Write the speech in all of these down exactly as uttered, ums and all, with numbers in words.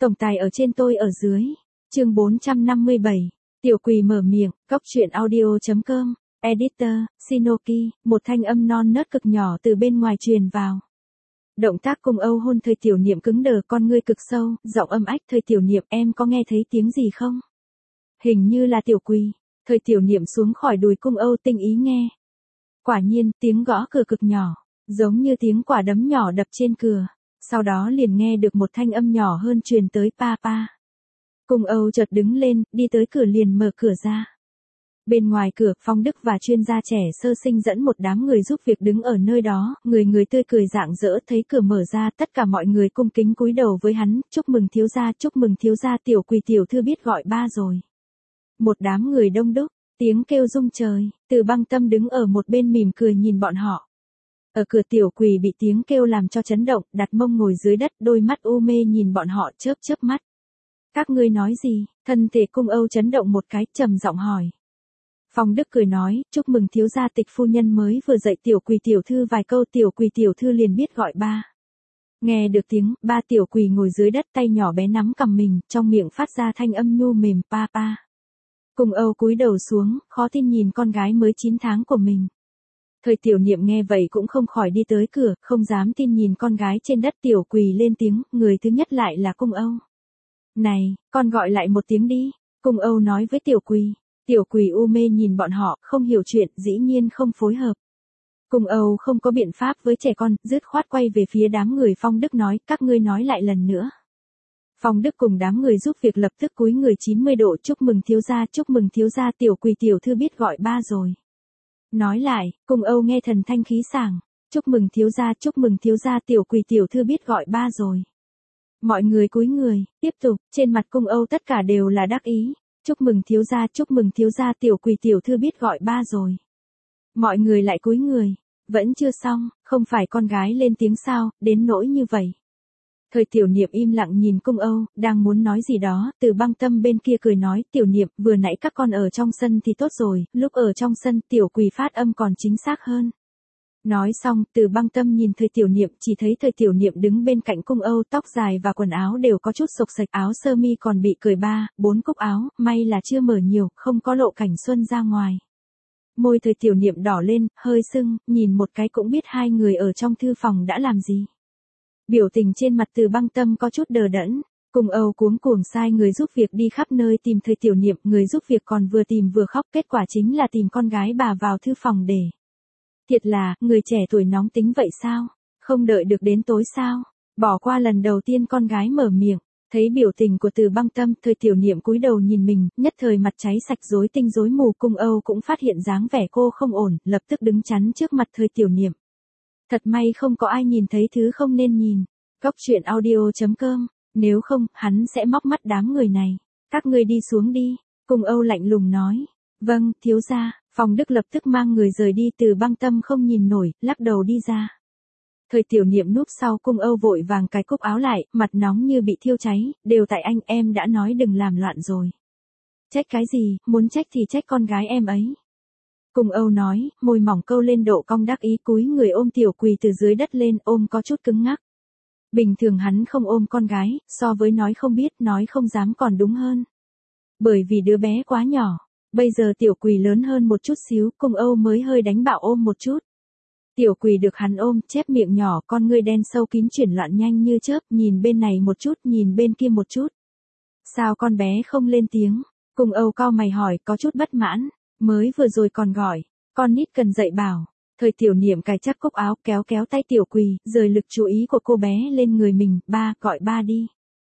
Tổng tài ở trên tôi ở dưới. Chương bốn trăm năm mươi bảy. Tiểu Quỳ mở miệng, cóc truyện audio chấm com. Editor, Shinoki, một thanh âm non nớt cực nhỏ từ bên ngoài truyền vào. Động tác cung Âu hôn Thời Tiểu Niệm cứng đờ, con ngươi cực sâu, giọng âm ách. Thời Tiểu Niệm, em có nghe thấy tiếng gì không? Hình như là Tiểu Quỳ. Thời Tiểu Niệm xuống khỏi đùi cung Âu tinh ý nghe. Quả nhiên, tiếng gõ cửa cực nhỏ, giống như tiếng quả đấm nhỏ đập trên cửa. Sau đó liền nghe được một thanh âm nhỏ hơn truyền tới, pa pa. Cung Âu chợt đứng lên, đi tới cửa liền mở cửa ra. Bên ngoài cửa, Phong Đức và chuyên gia trẻ sơ sinh dẫn một đám người giúp việc đứng ở nơi đó, người người tươi cười rạng rỡ. Thấy cửa mở ra, tất cả mọi người cung kính cúi đầu với hắn, chúc mừng thiếu gia, chúc mừng thiếu gia. Tiểu Quỳ tiểu thư biết gọi ba rồi. Một đám người đông đúc, tiếng kêu rung trời. Từ Băng Tâm đứng ở một bên mỉm cười nhìn bọn họ. Ở cửa Tiểu Quỳ bị tiếng kêu làm cho chấn động, đặt mông ngồi dưới đất, đôi mắt u mê nhìn bọn họ chớp chớp mắt. Các ngươi nói gì? Thân thể cung Âu chấn động một cái, trầm giọng hỏi. Phong Đức cười nói, chúc mừng thiếu gia, Tịch phu nhân mới vừa dạy Tiểu Quỳ tiểu thư vài câu, Tiểu Quỳ tiểu thư liền biết gọi ba. Nghe được tiếng ba, Tiểu Quỳ ngồi dưới đất, tay nhỏ bé nắm cằm mình, trong miệng phát ra thanh âm nhu mềm, pa pa. Cung Âu cúi đầu xuống, khó tin nhìn con gái mới chín tháng của mình. Thời Tiểu Niệm nghe vậy cũng không khỏi đi tới cửa, không dám tin nhìn con gái trên đất. Tiểu Quỳ lên tiếng, người thứ nhất lại là cung Âu. Này, con gọi lại một tiếng đi, cung Âu nói với Tiểu Quỳ. Tiểu Quỳ u mê nhìn bọn họ, không hiểu chuyện, dĩ nhiên không phối hợp. Cung Âu không có biện pháp với trẻ con, dứt khoát quay về phía đám người Phong Đức nói, các ngươi nói lại lần nữa. Phong Đức cùng đám người giúp việc lập tức cúi người chín mươi độ, chúc mừng thiếu gia, chúc mừng thiếu gia, Tiểu Quỳ tiểu thư biết gọi ba rồi. Nói lại, cung Âu nghe thần thanh khí sảng, chúc mừng thiếu gia, chúc mừng thiếu gia, Tiểu Quỳ tiểu thư biết gọi ba rồi. Mọi người cúi người, tiếp tục, trên mặt cung Âu tất cả đều là đắc ý. Chúc mừng thiếu gia, chúc mừng thiếu gia, Tiểu Quỳ tiểu thư biết gọi ba rồi. Mọi người lại cúi người, vẫn chưa xong, không phải con gái lên tiếng sao, đến nỗi như vậy. Thời Tiểu Niệm im lặng nhìn cung Âu, đang muốn nói gì đó, Từ Băng Tâm bên kia cười nói, Tiểu Niệm, vừa nãy các con ở trong sân thì tốt rồi, lúc ở trong sân Tiểu Quỳ phát âm còn chính xác hơn. Nói xong, Từ Băng Tâm nhìn Thời Tiểu Niệm, chỉ thấy Thời Tiểu Niệm đứng bên cạnh cung Âu, tóc dài và quần áo đều có chút xộc xệch, áo sơ mi còn bị cởi ba, bốn cúc áo, may là chưa mở nhiều, không có lộ cảnh xuân ra ngoài. Môi Thời Tiểu Niệm đỏ lên, hơi sưng, nhìn một cái cũng biết hai người ở trong thư phòng đã làm gì. Biểu tình trên mặt Từ Băng Tâm có chút đờ đẫn, cung Âu cuống cuồng sai người giúp việc đi khắp nơi tìm Thời Tiểu Niệm, người giúp việc còn vừa tìm vừa khóc, kết quả chính là tìm con gái bà vào thư phòng để. Thiệt là, người trẻ tuổi nóng tính vậy sao? Không đợi được đến tối sao? Bỏ qua lần đầu tiên con gái mở miệng, thấy biểu tình của Từ Băng Tâm, Thời Tiểu Niệm cúi đầu nhìn mình, nhất thời mặt cháy sạch, rối tinh rối mù. Cung Âu cũng phát hiện dáng vẻ cô không ổn, lập tức đứng chắn trước mặt Thời Tiểu Niệm. Thật may không có ai nhìn thấy thứ không nên nhìn. Cóc truyện audio chấm com, nếu không, hắn sẽ móc mắt đám người này. Các ngươi đi xuống đi, Cung Âu lạnh lùng nói. Vâng, thiếu gia. Phong Đức lập tức mang người rời đi. Từ Băng Tâm không nhìn nổi, lắc đầu đi ra. Thời Tiểu Niệm núp sau cung Âu vội vàng cài cúc áo lại, mặt nóng như bị thiêu cháy, đều tại anh, em đã nói đừng làm loạn rồi. Trách cái gì, muốn trách thì trách con gái em ấy. Cung Âu nói, môi mỏng câu lên độ cong đắc ý, cúi người ôm Tiểu Quỳ từ dưới đất lên, ôm có chút cứng ngắc. Bình thường hắn không ôm con gái, so với nói không biết, nói không dám còn đúng hơn. Bởi vì đứa bé quá nhỏ. Bây giờ Tiểu Quỳ lớn hơn một chút xíu, cung Âu mới hơi đánh bạo ôm một chút. Tiểu Quỳ được hắn ôm, chép miệng nhỏ, con ngươi đen sâu kín chuyển loạn nhanh như chớp, nhìn bên này một chút, nhìn bên kia một chút. Sao con bé không lên tiếng? Cung Âu cau mày hỏi, có chút bất mãn, mới vừa rồi còn gọi, con nít cần dạy bảo. Thời Tiểu Niệm cài chắc cúc áo, kéo kéo tay Tiểu Quỳ, rời lực chú ý của cô bé lên người mình, ba, gọi ba đi.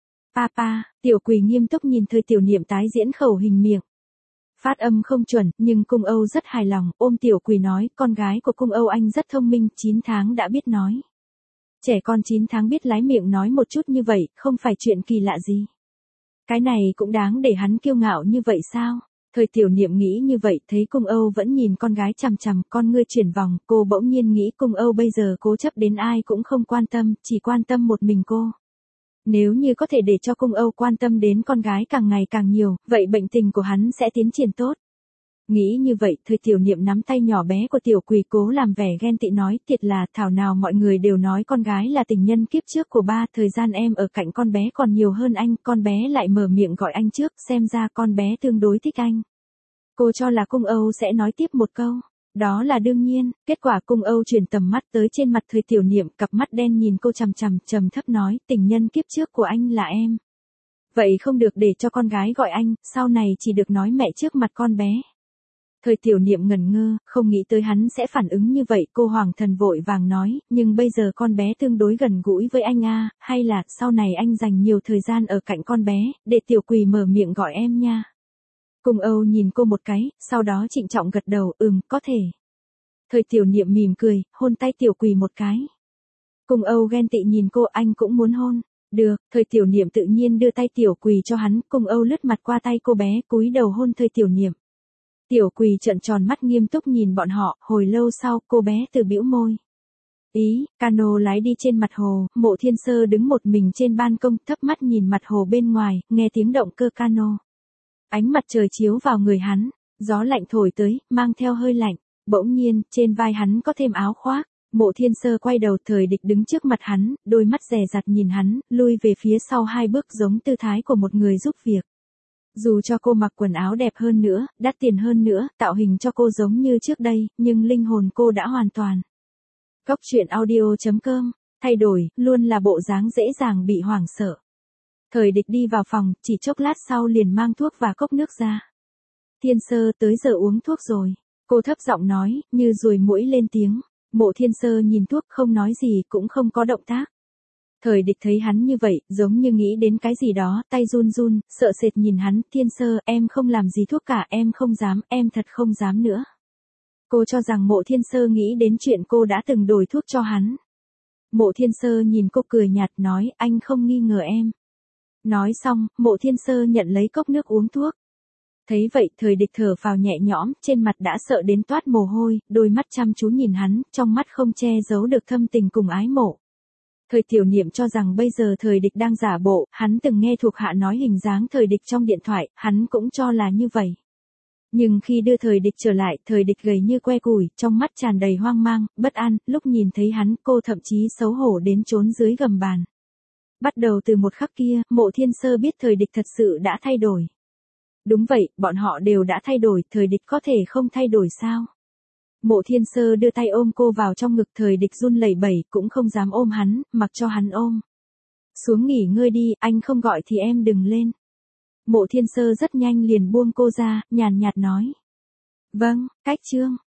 Papa, Tiểu Quỳ nghiêm túc nhìn Thời Tiểu Niệm tái diễn khẩu hình miệng. Phát âm không chuẩn, nhưng cung Âu rất hài lòng, ôm Tiểu Quỳ nói, con gái của cung Âu anh rất thông minh, chín tháng đã biết nói. Trẻ con chín tháng biết lái miệng nói một chút như vậy, không phải chuyện kỳ lạ gì. Cái này cũng đáng để hắn kiêu ngạo như vậy sao? Thời Tiểu Niệm nghĩ như vậy, thấy cung Âu vẫn nhìn con gái chằm chằm, con ngươi chuyển vòng, cô bỗng nhiên nghĩ cung Âu bây giờ cố chấp đến ai cũng không quan tâm, chỉ quan tâm một mình cô. Nếu như có thể để cho cung Âu quan tâm đến con gái càng ngày càng nhiều, vậy bệnh tình của hắn sẽ tiến triển tốt. Nghĩ như vậy, Thời Tiểu Niệm nắm tay nhỏ bé của Tiểu Quỳ cố làm vẻ ghen tị nói, thiệt là, thảo nào mọi người đều nói con gái là tình nhân kiếp trước của ba, thời gian em ở cạnh con bé còn nhiều hơn anh, con bé lại mở miệng gọi anh trước, xem ra con bé tương đối thích anh. Cô cho là Cung Âu sẽ nói tiếp một câu. Đó là đương nhiên, kết quả Cung Âu chuyển tầm mắt tới trên mặt Thời Tiểu Niệm, cặp mắt đen nhìn cô chằm chằm, trầm thấp nói, tình nhân kiếp trước của anh là em. Vậy không được để cho con gái gọi anh, sau này chỉ được nói mẹ trước mặt con bé. Thời Tiểu Niệm ngẩn ngơ, không nghĩ tới hắn sẽ phản ứng như vậy, cô hoàng thần vội vàng nói, nhưng bây giờ con bé tương đối gần gũi với anh a, hay là sau này anh dành nhiều thời gian ở cạnh con bé, để Tiểu Quỳ mở miệng gọi em nha. Cung Âu nhìn cô một cái, sau đó trịnh trọng gật đầu, ừm, có thể. Thời Tiểu Niệm mỉm cười, hôn tay Tiểu Quỳ một cái. Cung Âu ghen tị nhìn cô, anh cũng muốn hôn. Được, Thời Tiểu Niệm tự nhiên đưa tay Tiểu Quỳ cho hắn, Cung Âu lướt mặt qua tay cô bé, cúi đầu hôn Thời Tiểu Niệm. Tiểu Quỳ trợn tròn mắt nghiêm túc nhìn bọn họ, hồi lâu sau, cô bé từ bĩu môi. Ý, cano lái đi trên mặt hồ, Mộ Thiên Sơ đứng một mình trên ban công, thấp mắt nhìn mặt hồ bên ngoài, nghe tiếng động cơ cano. Ánh mặt trời chiếu vào người hắn, gió lạnh thổi tới, mang theo hơi lạnh, bỗng nhiên, trên vai hắn có thêm áo khoác. Mộ Thiên Sơ quay đầu, Thời Địch đứng trước mặt hắn, đôi mắt dè dặt nhìn hắn, lui về phía sau hai bước giống tư thái của một người giúp việc. Dù cho cô mặc quần áo đẹp hơn nữa, đắt tiền hơn nữa, tạo hình cho cô giống như trước đây, nhưng linh hồn cô đã hoàn toàn. Cốc truyện audio chấm com, thay đổi, luôn là bộ dáng dễ dàng bị hoảng sợ. Thời Địch đi vào phòng, chỉ chốc lát sau liền mang thuốc và cốc nước ra. Thiên Sơ, tới giờ uống thuốc rồi. Cô thấp giọng nói, như ruồi muỗi lên tiếng. Mộ Thiên Sơ nhìn thuốc không nói gì cũng không có động tác. Thời Địch thấy hắn như vậy, giống như nghĩ đến cái gì đó, tay run run, sợ sệt nhìn hắn, Thiên Sơ, em không làm gì thuốc cả, em không dám, em thật không dám nữa. Cô cho rằng Mộ Thiên Sơ nghĩ đến chuyện cô đã từng đổi thuốc cho hắn. Mộ Thiên Sơ nhìn cô cười nhạt nói, anh không nghi ngờ em. Nói xong, Mộ Thiên Sơ nhận lấy cốc nước uống thuốc. Thấy vậy, Thời Địch thở phào nhẹ nhõm, trên mặt đã sợ đến toát mồ hôi, đôi mắt chăm chú nhìn hắn, trong mắt không che giấu được thâm tình cùng ái mộ. Thời Tiểu Niệm cho rằng bây giờ Thời Địch đang giả bộ, hắn từng nghe thuộc hạ nói hình dáng Thời Địch trong điện thoại, hắn cũng cho là như vậy. Nhưng khi đưa Thời Địch trở lại, Thời Địch gầy như que củi, trong mắt tràn đầy hoang mang, bất an, lúc nhìn thấy hắn, cô thậm chí xấu hổ đến trốn dưới gầm bàn. Bắt đầu từ một khắc kia, Mộ Thiên Sơ biết Thời Địch thật sự đã thay đổi. Đúng vậy, bọn họ đều đã thay đổi, Thời Địch có thể không thay đổi sao? Mộ Thiên Sơ đưa tay ôm cô vào trong ngực, Thời Địch run lẩy bẩy, cũng không dám ôm hắn, mặc cho hắn ôm. Xuống nghỉ ngơi đi, anh không gọi thì em đừng lên. Mộ Thiên Sơ rất nhanh liền buông cô ra, nhàn nhạt nói. Vâng, cách chương.